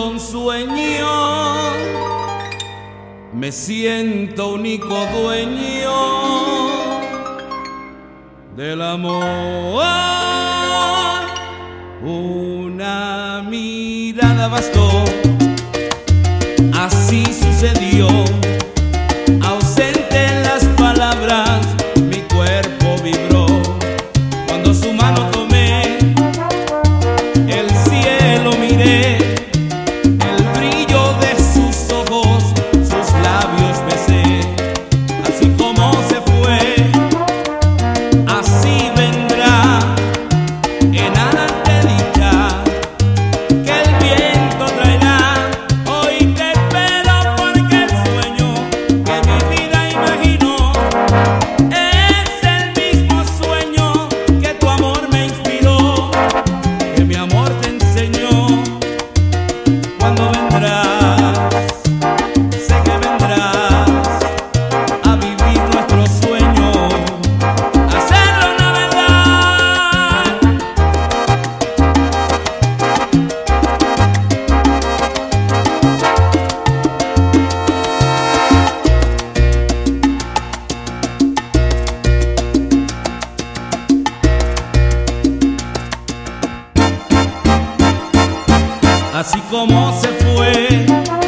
un sueño, me siento único dueño del amor. Una mirada bastó, así sucedió. Ausente en las palabras, mi cuerpo vibró. Cuando su mano tomé, el cielo miré, el brillo de sus ojos, sus labios besé. Así como se fue, así vendrá, en alas de dicha que el viento traerá. Hoy te espero porque el sueño que mi vida imaginó es el mismo sueño que tu amor me inspiró, que mi amor te enseñó. Cuando vendrás, sé que vendrás a vivir nuestro sueño, a hacerlo una verdad. Así como se fue,